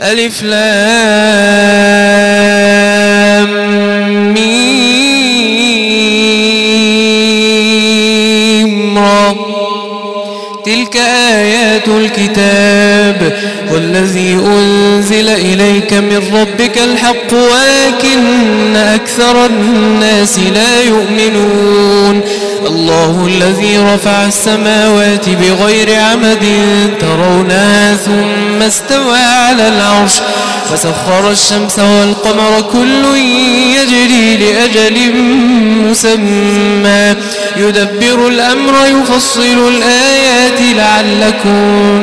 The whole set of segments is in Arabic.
ألف لام ميم را. تلك آيات الكتاب والذي أنزل إليك من ربك الحق ولكن أكثر الناس لا يؤمنون. الله الذي رفع السماوات بغير عمد ترونها ثم استوى على العرش وسخر الشمس والقمر كل يجري لأجل مسمى يدبر الأمر يفصل الآيات لعلكم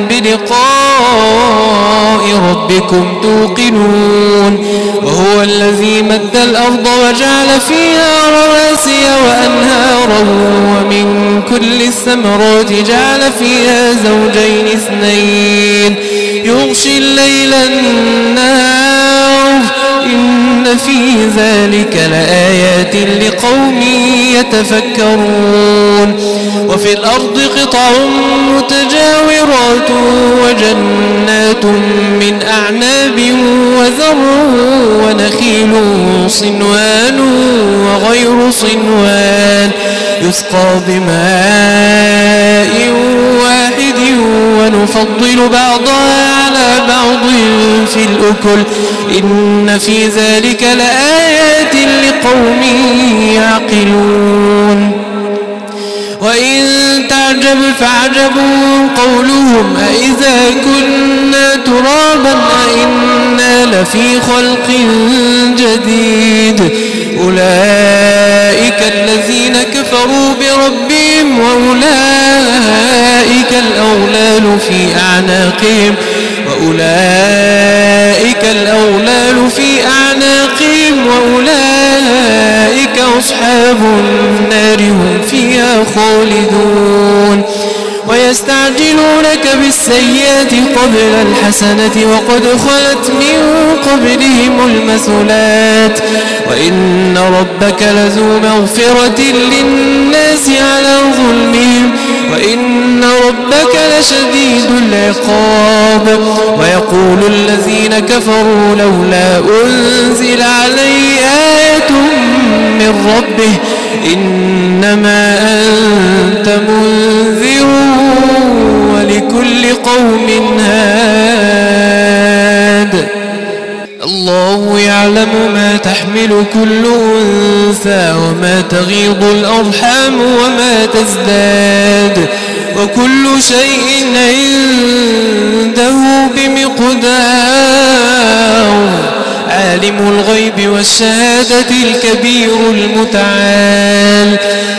بلقاء ربكم توقنون. وهو الذي مد الأرض وجعل فيها رواسي وأنهارا ومن كل الثمرات جعل فيها زوجين اثنين يغشي الليل النهار إن في ذلك لآيات لقوم يتفكرون. وفي الأرض قطع متجاورات وجنات من أعناب وزرع ونخيل صنوان وغير صنوان يسقى بماء واحد ونفضل بعضها على بعض في الأكل إن في ذلك لآيات لقوم يعقلون. وإن تعجب فعجب قولهم أإذا كنا ترابا أإنا لفي خلق جديد أولئك الذين كفروا بربهم وأولئك الأغلال في أعناقهم وأولئك أصحاب النار هم فيها خالدون. ويستعجلونك بالسيئات قبل الحسنة وقد خلت من قبلهم المثلات وإن ربك لذو مغفرة للناس على ظلمهم وإن ربك لشديد العقاب. ويقول الذين كفروا لولا أنزل عليه آية من ربه إنما أنت منذر ولكل قوم هاد. الله يعلم ما تحمل كل أنثى وما تغيض الأرحام وما تزداد وكل شيء عنده بمقدار. عالم الغيب والشهادة الكبير المتعال.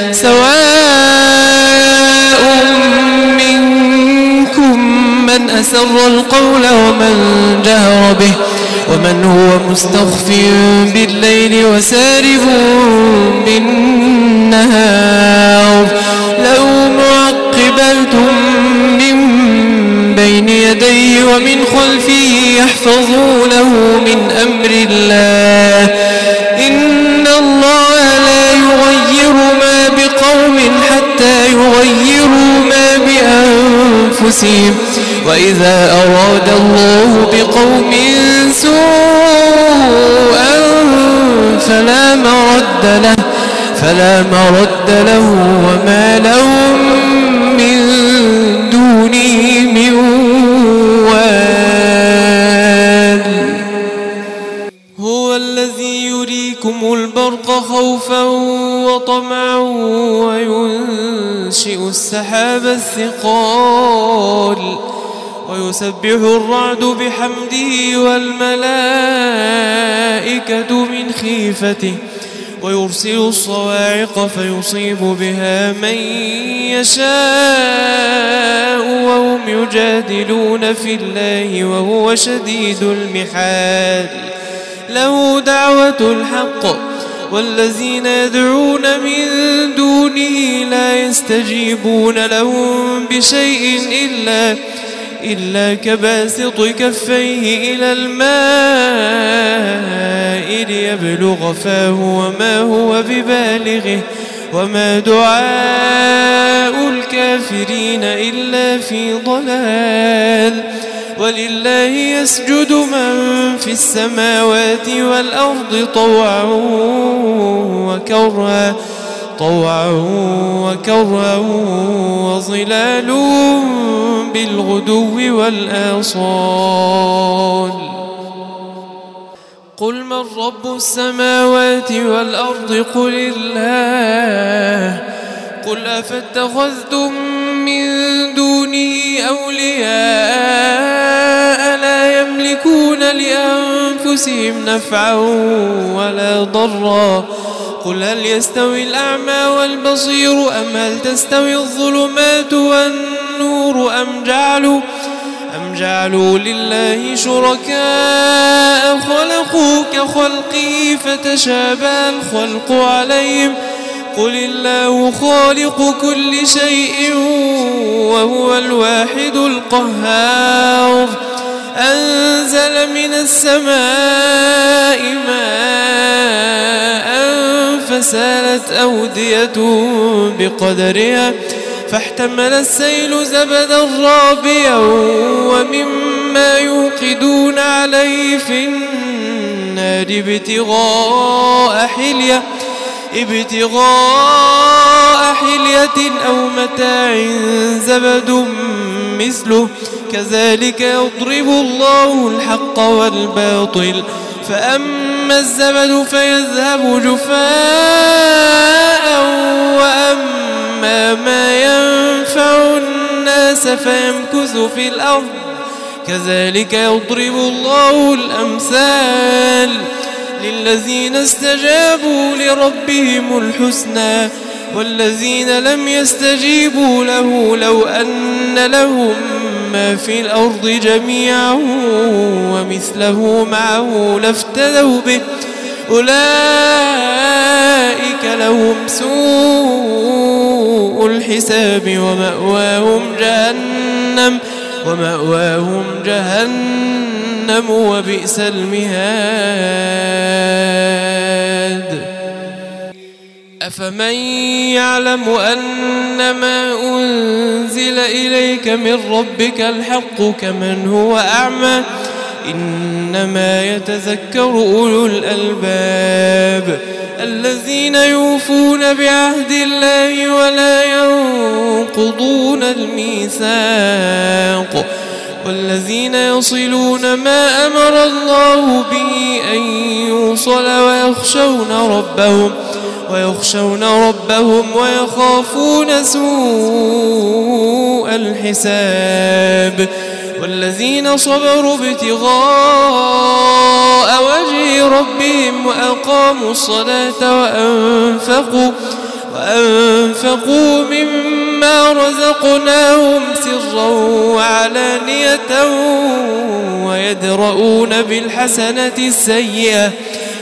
سواء منكم من أسر القول ومن جهر به ومن هو مستخف بالليل وسارب بالنهار له معقبات من بين يديه ومن خلفه يحفظونه من أمر الله إن الله لا يغير ما بقوم حتى يغيروا ما بأنفسهم وإذا أراد الله بقوم سوءا فلا مرد له وما لهم من دونه من وال. هو الذي يريكم البرق خوفا وطمعا وينشئ السحاب الثقال ويسبح الرعد بحمده والملائكة من خيفته ويرسل الصواعق فيصيب بها من يشاء وهم يجادلون في الله وهو شديد المحال. له دعوة الحق والذين يدعون من دونه لا يستجيبون لهم بشيء إلا كباسط كفيه إلى الماء ليبلغ فاه وما هو ببالغه وما دعاء الكافرين إلا في ضلال. ولله يسجد من في السماوات والأرض طوعا وكرها وظلال بالغدو والآصال. قل من رب السماوات والأرض قل الله. قل أفاتخذتم من دونه أولياء لا يملكون لأنفسهم نفعا ولا ضرا. قل هل يستوي الأعمى والبصير أم هل تستوي الظلمات والنور أم جعلوا لله شركاء خلقوا كخلقه فتشابه الخلق عليهم. قل الله خالق كل شيء وهو الواحد القهار. أنزل من السماء ماء فسالت أودية بقدرها فاحتمل السيل زبدا رابيا ومما يوقدون عليه في النار ابتغاء حلية أو متاع زبد مثله كذلك يضرب الله الحق والباطل. فأما الزبد فيذهب جفاء وأما ما ينفع الناس فيمكث في الأرض كذلك يضرب الله الأمثال. للذين استجابوا لربهم الحسنى والذين لم يستجيبوا له لو أن لهم ما في الأرض جميعا ومثله معه لافتدوا به أولئك لهم سوء الحساب ومأواهم جهنم وبئس المهاد. أفمن يعلم أنما أنزل إليك من ربك الحق كمن هو أعمى إنما يتذكر أولو الألباب الذين يوفون بعهد الله ولا ينقضون الميثاق والذين يصلون ما أمر الله به أن يوصل ويخشون ربهم ويخافون سوء الحساب والذين صبروا ابتغاء وجه ربهم وأقاموا الصلاة وأنفقوا مما رزقناهم سرا وعلانية ويدرؤون بالحسنة السيئة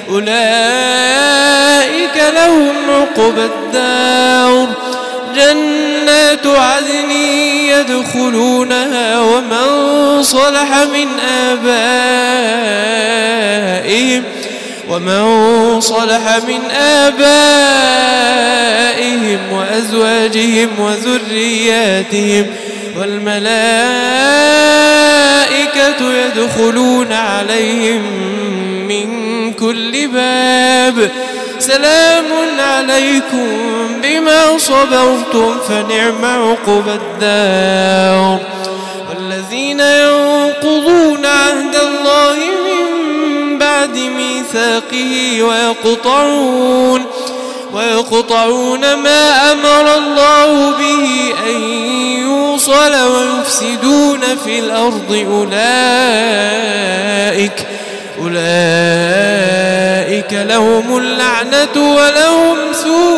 أولئك لهم عقبى الدار جنات عدن يدخلونها ومن صلح من آبائهم وأزواجهم وذرياتهم والملائكة يدخلون عليهم من كل باب سلام عليكم بما صبرتم فنعم عقبى الدار. والذين ينقضون عهد الله من بعد ميثاقه ويقطعون ما أمر الله به أن يوصل ويفسدون في الأرض أولئك لهم اللعنة ولهم سوء